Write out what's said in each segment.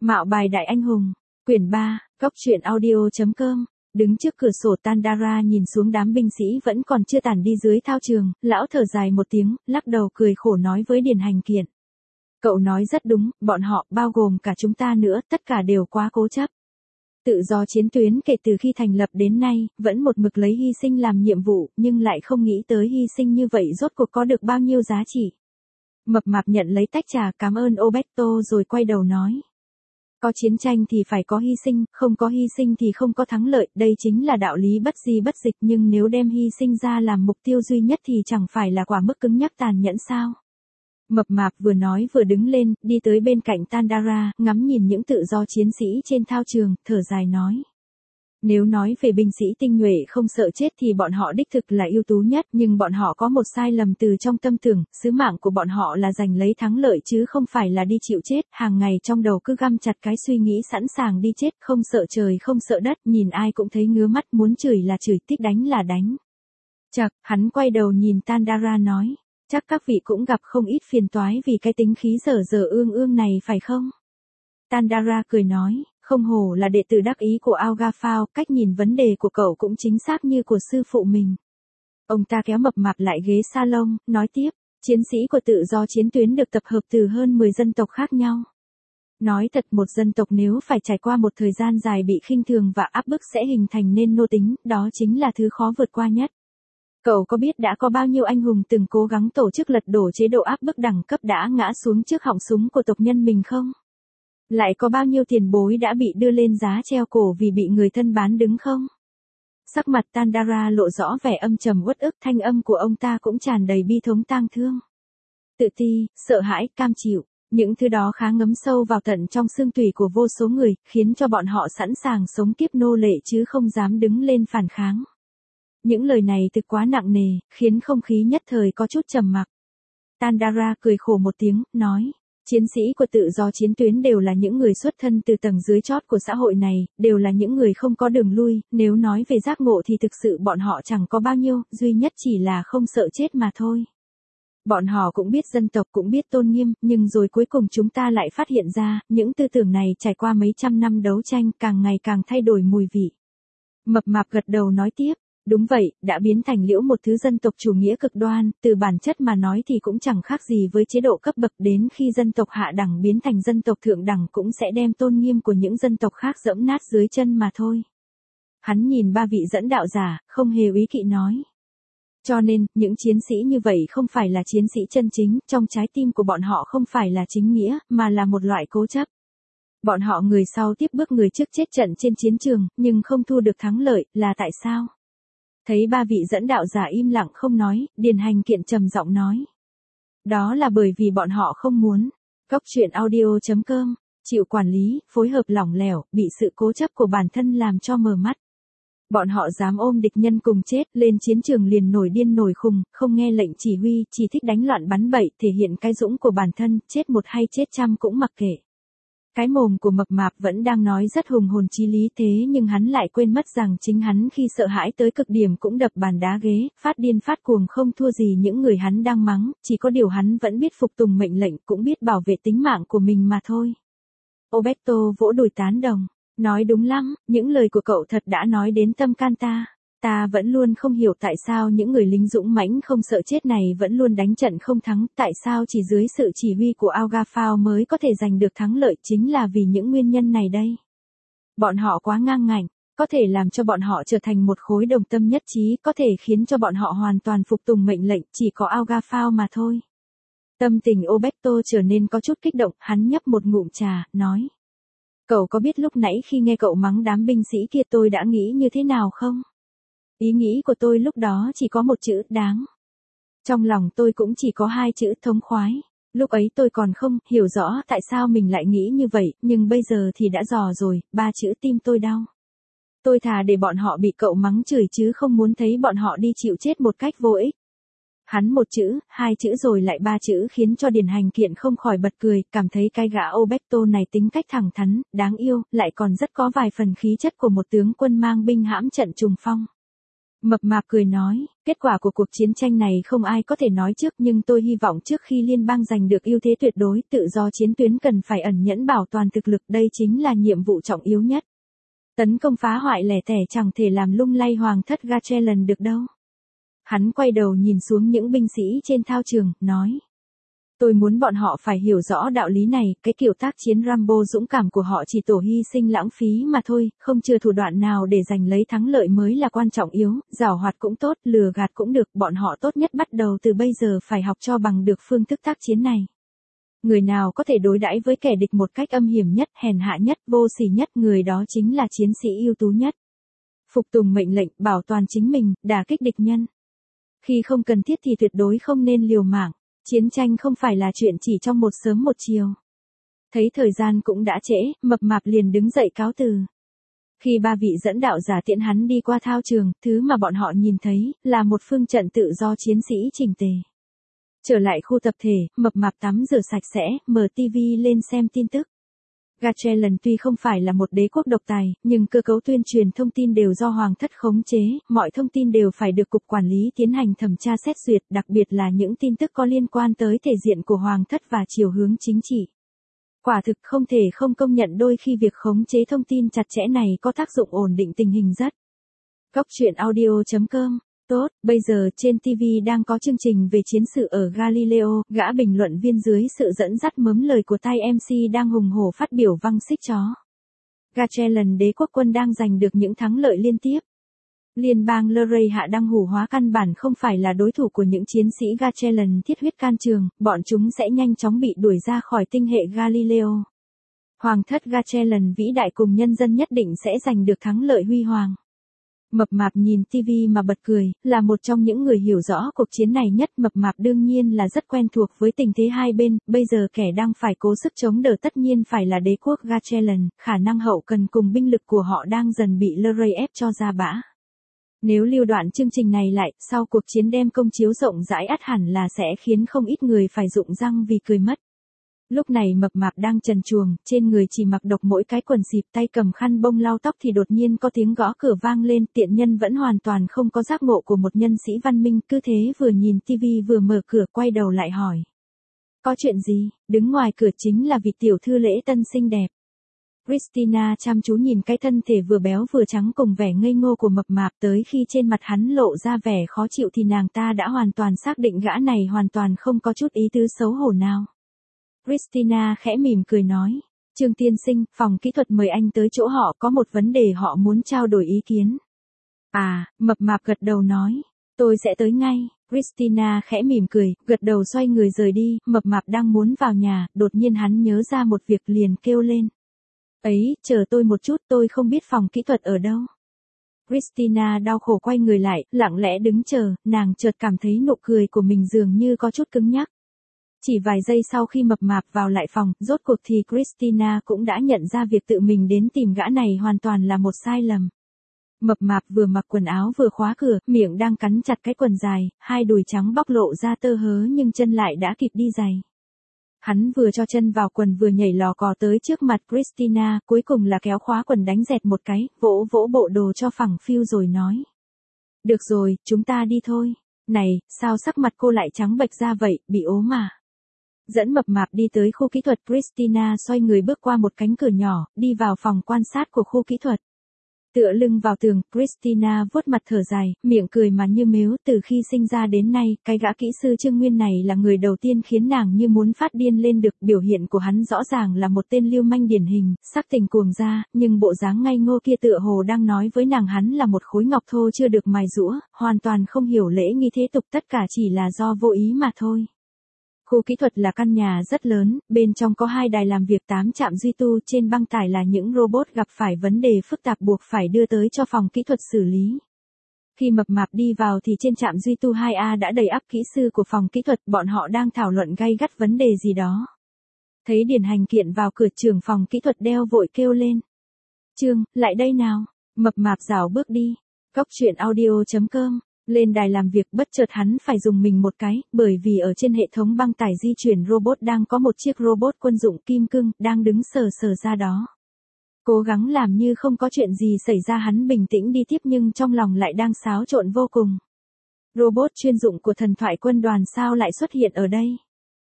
Mạo bài đại anh hùng, quyển 3, góc truyện audio.com. Đứng trước cửa sổ Tandara nhìn xuống đám binh sĩ vẫn còn chưa tản đi dưới thao trường, lão thở dài một tiếng, lắc đầu cười khổ nói với Điền Hành Kiện. Cậu nói rất đúng, bọn họ, bao gồm cả chúng ta nữa, tất cả đều quá cố chấp. Tự do chiến tuyến kể từ khi thành lập đến nay, vẫn một mực lấy hy sinh làm nhiệm vụ, nhưng lại không nghĩ tới hy sinh như vậy rốt cuộc có được bao nhiêu giá trị. Mập mạp nhận lấy tách trà cảm ơn Oberto rồi quay đầu nói. Có chiến tranh thì phải có hy sinh, không có hy sinh thì không có thắng lợi, đây chính là đạo lý bất di bất dịch, nhưng nếu đem hy sinh ra làm mục tiêu duy nhất thì chẳng phải là quả mức cứng nhắc tàn nhẫn sao? Mập mạp vừa nói vừa đứng lên, đi tới bên cạnh Tandara, ngắm nhìn những tự do chiến sĩ trên thao trường, thở dài nói. Nếu nói về binh sĩ tinh nhuệ không sợ chết thì bọn họ đích thực là ưu tú nhất, nhưng bọn họ có một sai lầm từ trong tâm tưởng, sứ mạng của bọn họ là giành lấy thắng lợi chứ không phải là đi chịu chết, hàng ngày trong đầu cứ găm chặt cái suy nghĩ sẵn sàng đi chết, không sợ trời không sợ đất, nhìn ai cũng thấy ngứa mắt, muốn chửi là chửi, thích đánh là đánh. Chậc, hắn quay đầu nhìn Tandara nói, chắc các vị cũng gặp không ít phiền toái vì cái tính khí dở dở ương ương này phải không? Tandara cười nói. Không hổ là đệ tử đắc ý của Agafao, cách nhìn vấn đề của cậu cũng chính xác như của sư phụ mình. Ông ta kéo mập mạp lại ghế salon, nói tiếp, chiến sĩ của tự do chiến tuyến được tập hợp từ hơn 10 dân tộc khác nhau. Nói thật, một dân tộc nếu phải trải qua một thời gian dài bị khinh thường và áp bức sẽ hình thành nên nô tính, đó chính là thứ khó vượt qua nhất. Cậu có biết đã có bao nhiêu anh hùng từng cố gắng tổ chức lật đổ chế độ áp bức đẳng cấp đã ngã xuống trước họng súng của tộc nhân mình không? Lại có bao nhiêu tiền bối đã bị đưa lên giá treo cổ vì bị người thân bán đứng không? Sắc mặt Tandara lộ rõ vẻ âm trầm uất ức, thanh âm của ông ta cũng tràn đầy bi thống tang thương. Tự ti, sợ hãi, cam chịu, những thứ đó khá ngấm sâu vào tận trong xương tủy của vô số người, khiến cho bọn họ sẵn sàng sống tiếp nô lệ chứ không dám đứng lên phản kháng. Những lời này thực quá nặng nề, khiến không khí nhất thời có chút trầm mặc. Tandara cười khổ một tiếng, nói. Chiến sĩ của tự do chiến tuyến đều là những người xuất thân từ tầng dưới chót của xã hội này, đều là những người không có đường lui, nếu nói về giác ngộ thì thực sự bọn họ chẳng có bao nhiêu, duy nhất chỉ là không sợ chết mà thôi. Bọn họ cũng biết dân tộc, cũng biết tôn nghiêm, nhưng rồi cuối cùng chúng ta lại phát hiện ra, những tư tưởng này trải qua mấy trăm năm đấu tranh càng ngày càng thay đổi mùi vị. Mập mạp gật đầu nói tiếp. Đúng vậy, đã biến thành liễu một thứ dân tộc chủ nghĩa cực đoan, từ bản chất mà nói thì cũng chẳng khác gì với chế độ cấp bậc, đến khi dân tộc hạ đẳng biến thành dân tộc thượng đẳng cũng sẽ đem tôn nghiêm của những dân tộc khác giẫm nát dưới chân mà thôi. Hắn nhìn ba vị dẫn đạo giả, không hề úy kỵ nói. Cho nên, những chiến sĩ như vậy không phải là chiến sĩ chân chính, trong trái tim của bọn họ không phải là chính nghĩa, mà là một loại cố chấp. Bọn họ người sau tiếp bước người trước chết trận trên chiến trường, nhưng không thu được thắng lợi, là tại sao? Thấy ba vị dẫn đạo giả im lặng không nói, Điền Hành Kiện trầm giọng nói. Đó là bởi vì bọn họ không muốn. Góc truyện audio.com, chịu quản lý, phối hợp lỏng lẻo, bị sự cố chấp của bản thân làm cho mờ mắt. Bọn họ dám ôm địch nhân cùng chết, lên chiến trường liền nổi điên nổi khùng, không nghe lệnh chỉ huy, chỉ thích đánh loạn bắn bậy, thể hiện cái dũng của bản thân, chết một hay chết trăm cũng mặc kệ. Cái mồm của mập mạp vẫn đang nói rất hùng hồn chí lý, thế nhưng hắn lại quên mất rằng chính hắn khi sợ hãi tới cực điểm cũng đập bàn đá ghế, phát điên phát cuồng không thua gì những người hắn đang mắng, chỉ có điều hắn vẫn biết phục tùng mệnh lệnh, cũng biết bảo vệ tính mạng của mình mà thôi. Oberto vỗ đùi tán đồng, nói đúng lắm, những lời của cậu thật đã nói đến tâm can ta. Ta vẫn luôn không hiểu tại sao những người lính dũng mãnh không sợ chết này vẫn luôn đánh trận không thắng, tại sao chỉ dưới sự chỉ huy của Agafao mới có thể giành được thắng lợi, chính là vì những nguyên nhân này đây. Bọn họ quá ngang ngạnh, có thể làm cho bọn họ trở thành một khối đồng tâm nhất trí, có thể khiến cho bọn họ hoàn toàn phục tùng mệnh lệnh, chỉ có Agafao mà thôi. Tâm tình Oberto trở nên có chút kích động, hắn nhấp một ngụm trà, nói. Cậu có biết lúc nãy khi nghe cậu mắng đám binh sĩ kia tôi đã nghĩ như thế nào không? Ý nghĩ của tôi lúc đó chỉ có một chữ, đáng. Trong lòng tôi cũng chỉ có hai chữ, thống khoái. Lúc ấy tôi còn không hiểu rõ tại sao mình lại nghĩ như vậy, nhưng bây giờ thì đã dò rồi, ba chữ, tim tôi đau. Tôi thà để bọn họ bị cậu mắng chửi chứ không muốn thấy bọn họ đi chịu chết một cách vô ích. Hắn một chữ, hai chữ rồi lại ba chữ khiến cho Điền Hành Kiện không khỏi bật cười, cảm thấy cái gã Oberto này tính cách thẳng thắn, đáng yêu, lại còn rất có vài phần khí chất của một tướng quân mang binh hãm trận trùng phong. Mập mạp cười nói, kết quả của cuộc chiến tranh này không ai có thể nói trước, nhưng tôi hy vọng trước khi liên bang giành được ưu thế tuyệt đối, tự do chiến tuyến cần phải ẩn nhẫn bảo toàn thực lực, đây chính là nhiệm vụ trọng yếu nhất. Tấn công phá hoại lẻ tẻ chẳng thể làm lung lay hoàng thất Gachelon được đâu. Hắn quay đầu nhìn xuống những binh sĩ trên thao trường, nói. Tôi muốn bọn họ phải hiểu rõ đạo lý này, cái kiểu tác chiến Rambo dũng cảm của họ chỉ tổ hy sinh lãng phí mà thôi, không chừa thủ đoạn nào để giành lấy thắng lợi mới là quan trọng yếu, giảo hoạt cũng tốt, lừa gạt cũng được, bọn họ tốt nhất bắt đầu từ bây giờ phải học cho bằng được phương thức tác chiến này. Người nào có thể đối đãi với kẻ địch một cách âm hiểm nhất, hèn hạ nhất, vô sỉ nhất, người đó chính là chiến sĩ ưu tú nhất. Phục tùng mệnh lệnh, bảo toàn chính mình, đả kích địch nhân. Khi không cần thiết thì tuyệt đối không nên liều mạng. Chiến tranh không phải là chuyện chỉ trong một sớm một chiều. Thấy thời gian cũng đã trễ, mập mạp liền đứng dậy cáo từ. Khi ba vị dẫn đạo giả tiễn hắn đi qua thao trường, thứ mà bọn họ nhìn thấy là một phương trận tự do chiến sĩ chỉnh tề. Trở lại khu tập thể, mập mạp tắm rửa sạch sẽ, mở TV lên xem tin tức. Gachelon tuy không phải là một đế quốc độc tài, nhưng cơ cấu tuyên truyền thông tin đều do hoàng thất khống chế, mọi thông tin đều phải được cục quản lý tiến hành thẩm tra xét duyệt, đặc biệt là những tin tức có liên quan tới thể diện của hoàng thất và chiều hướng chính trị. Quả thực không thể không công nhận đôi khi việc khống chế thông tin chặt chẽ này có tác dụng ổn định tình hình rất. Góc truyện audio.com. Tốt, bây giờ trên TV đang có chương trình về chiến sự ở Galileo, gã bình luận viên dưới sự dẫn dắt mớm lời của tay MC đang hùng hổ phát biểu văng xích chó. Gachelon đế quốc quân đang giành được những thắng lợi liên tiếp. Liên bang Luray hạ đang hủ hóa căn bản không phải là đối thủ của những chiến sĩ Gachelon thiết huyết can trường, bọn chúng sẽ nhanh chóng bị đuổi ra khỏi tinh hệ Galileo. Hoàng thất Gachelon vĩ đại cùng nhân dân nhất định sẽ giành được thắng lợi huy hoàng. Mập mạp nhìn TV mà bật cười, là một trong những người hiểu rõ cuộc chiến này nhất. Mập mạp đương nhiên là rất quen thuộc với tình thế hai bên, bây giờ kẻ đang phải cố sức chống đỡ tất nhiên phải là đế quốc Gachelon, khả năng hậu cần cùng binh lực của họ đang dần bị Luray ép cho ra bã. Nếu lưu đoạn chương trình này lại, sau cuộc chiến đem công chiếu rộng rãi ắt hẳn là sẽ khiến không ít người phải rụng răng vì cười mất. Lúc này mập mạp đang trần truồng, trên người chỉ mặc độc mỗi cái quần xịp, tay cầm khăn bông lau tóc thì đột nhiên có tiếng gõ cửa vang lên, tiện nhân vẫn hoàn toàn không có giác ngộ của một nhân sĩ văn minh, cứ thế vừa nhìn tivi vừa mở cửa quay đầu lại hỏi. Có chuyện gì? Đứng ngoài cửa chính là vị tiểu thư lễ tân xinh đẹp. Christina chăm chú nhìn cái thân thể vừa béo vừa trắng cùng vẻ ngây ngô của mập mạp, tới khi trên mặt hắn lộ ra vẻ khó chịu thì nàng ta đã hoàn toàn xác định gã này hoàn toàn không có chút ý tứ xấu hổ nào. Christina khẽ mỉm cười nói, Trương tiên sinh, phòng kỹ thuật mời anh tới chỗ họ, có một vấn đề họ muốn trao đổi ý kiến. À, mập mạp gật đầu nói, tôi sẽ tới ngay. Christina khẽ mỉm cười, gật đầu xoay người rời đi. Mập mạp đang muốn vào nhà, đột nhiên hắn nhớ ra một việc liền kêu lên. Ấy, chờ tôi một chút, tôi không biết phòng kỹ thuật ở đâu. Christina đau khổ quay người lại, lặng lẽ đứng chờ, nàng chợt cảm thấy nụ cười của mình dường như có chút cứng nhắc. Chỉ vài giây sau khi mập mạp vào lại phòng, rốt cuộc thì Christina cũng đã nhận ra việc tự mình đến tìm gã này hoàn toàn là một sai lầm. Mập mạp vừa mặc quần áo vừa khóa cửa, miệng đang cắn chặt cái quần dài, hai đùi trắng bóc lộ ra tơ hớ nhưng chân lại đã kịp đi giày. Hắn vừa cho chân vào quần vừa nhảy lò cò tới trước mặt Christina, cuối cùng là kéo khóa quần đánh dẹt một cái, vỗ vỗ bộ đồ cho phẳng phiu rồi nói. Được rồi, chúng ta đi thôi. Này, sao sắc mặt cô lại trắng bệch ra vậy, bị ốm à? Dẫn mập mạp đi tới khu kỹ thuật, Christina xoay người bước qua một cánh cửa nhỏ, đi vào phòng quan sát của khu kỹ thuật. Tựa lưng vào tường, Christina vuốt mặt thở dài, miệng cười mà như mếu, từ khi sinh ra đến nay, cái gã kỹ sư Trương Nguyên này là người đầu tiên khiến nàng như muốn phát điên lên được, biểu hiện của hắn rõ ràng là một tên lưu manh điển hình, sắc tình cuồng ra, nhưng bộ dáng ngây ngô kia tựa hồ đang nói với nàng hắn là một khối ngọc thô chưa được mài giũa, hoàn toàn không hiểu lễ nghi thế tục, tất cả chỉ là do vô ý mà thôi. Khu kỹ thuật là căn nhà rất lớn, bên trong có 2 đài làm việc 8 trạm duy tu, trên băng tải là những robot gặp phải vấn đề phức tạp buộc phải đưa tới cho phòng kỹ thuật xử lý. Khi mập mạp đi vào thì trên trạm duy tu 2A đã đầy ắp kỹ sư của phòng kỹ thuật, bọn họ đang thảo luận gay gắt vấn đề gì đó. Thấy Điền Hành Kiện vào cửa, trưởng phòng kỹ thuật đeo vội kêu lên. Trương, lại đây nào. Mập mạp rảo bước đi. Góc truyện audio.com. Lên đài làm việc bất chợt hắn phải dùng mình một cái, bởi vì ở trên hệ thống băng tải di chuyển robot đang có một chiếc robot quân dụng kim cương, đang đứng sờ sờ ra đó. Cố gắng làm như không có chuyện gì xảy ra, hắn bình tĩnh đi tiếp nhưng trong lòng lại đang xáo trộn vô cùng. Robot chuyên dụng của thần thoại quân đoàn sao lại xuất hiện ở đây?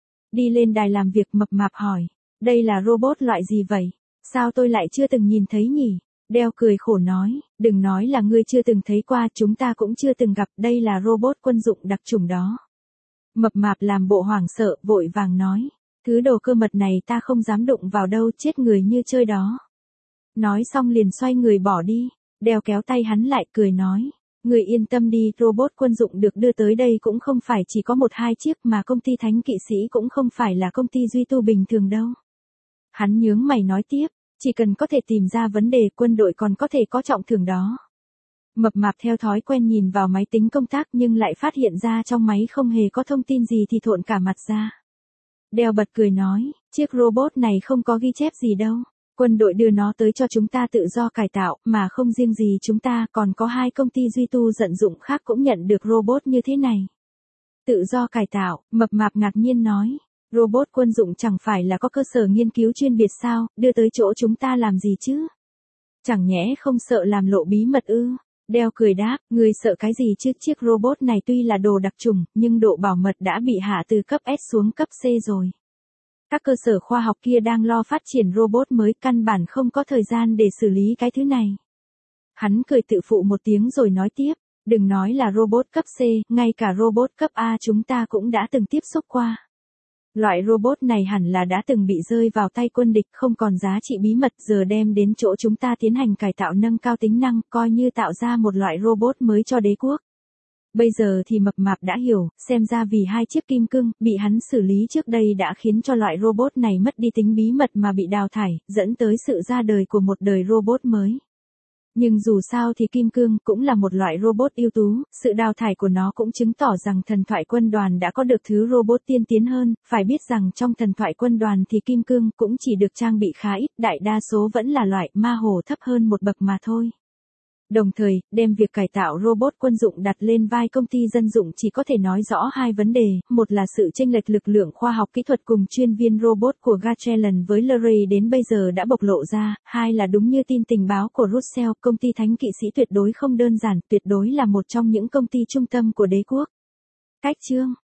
Đi lên đài làm việc, Mập Mạp hỏi. Đây là robot loại gì vậy? Sao tôi lại chưa từng nhìn thấy nhỉ? Dell cười khổ nói, đừng nói là ngươi chưa từng thấy qua, chúng ta cũng chưa từng gặp, đây là robot quân dụng đặc chủng đó. Mập Mạp làm bộ hoảng sợ, vội vàng nói, thứ đồ cơ mật này ta không dám đụng vào đâu, chết người như chơi đó. Nói xong liền xoay người bỏ đi. Dell kéo tay hắn lại, cười nói, người yên tâm đi, robot quân dụng được đưa tới đây cũng không phải chỉ có 1-2 chiếc, mà công ty Thánh Kỵ Sĩ cũng không phải là công ty duy tu bình thường đâu. Hắn nhướng mày nói tiếp, chỉ cần có thể tìm ra vấn đề, quân đội còn có thể có trọng thưởng đó. Mập Mạp theo thói quen nhìn vào máy tính công tác nhưng lại phát hiện ra trong máy không hề có thông tin gì thì thộn cả mặt ra. Dell bật cười nói, chiếc robot này không có ghi chép gì đâu. Quân đội đưa nó tới cho chúng ta tự do cải tạo, mà không riêng gì chúng ta, còn có 2 công ty duy tu tận dụng khác cũng nhận được robot như thế này. Tự do cải tạo, Mập Mạp ngạc nhiên nói. Robot quân dụng chẳng phải là có cơ sở nghiên cứu chuyên biệt sao, đưa tới chỗ chúng ta làm gì chứ? Chẳng nhẽ không sợ làm lộ bí mật ư? Dell cười đáp, người sợ cái gì chứ, chiếc robot này tuy là đồ đặc trùng, nhưng độ bảo mật đã bị hạ từ cấp S xuống cấp C rồi. Các cơ sở khoa học kia đang lo phát triển robot mới, căn bản không có thời gian để xử lý cái thứ này. Hắn cười tự phụ một tiếng rồi nói tiếp, đừng nói là robot cấp C, ngay cả robot cấp A chúng ta cũng đã từng tiếp xúc qua. Loại robot này hẳn là đã từng bị rơi vào tay quân địch, không còn giá trị bí mật, giờ đem đến chỗ chúng ta tiến hành cải tạo nâng cao tính năng, coi như tạo ra một loại robot mới cho đế quốc. Bây giờ thì Mập Mạp đã hiểu, xem ra vì 2 chiếc kim cương bị hắn xử lý trước đây đã khiến cho loại robot này mất đi tính bí mật mà bị đào thải, dẫn tới sự ra đời của một đời robot mới. Nhưng dù sao thì kim cương cũng là một loại robot ưu tú, sự đào thải của nó cũng chứng tỏ rằng thần thoại quân đoàn đã có được thứ robot tiên tiến hơn, phải biết rằng trong thần thoại quân đoàn thì kim cương cũng chỉ được trang bị khá ít, đại đa số vẫn là loại ma hồ thấp hơn một bậc mà thôi. Đồng thời, đem việc cải tạo robot quân dụng đặt lên vai công ty dân dụng chỉ có thể nói rõ 2 vấn đề, một là sự chênh lệch lực lượng khoa học kỹ thuật cùng chuyên viên robot của Gatrelan với Luray đến bây giờ đã bộc lộ ra, 2 là đúng như tin tình báo của Russell, công ty Thánh Kỵ Sĩ tuyệt đối không đơn giản, tuyệt đối là một trong những công ty trung tâm của đế quốc. Cách chương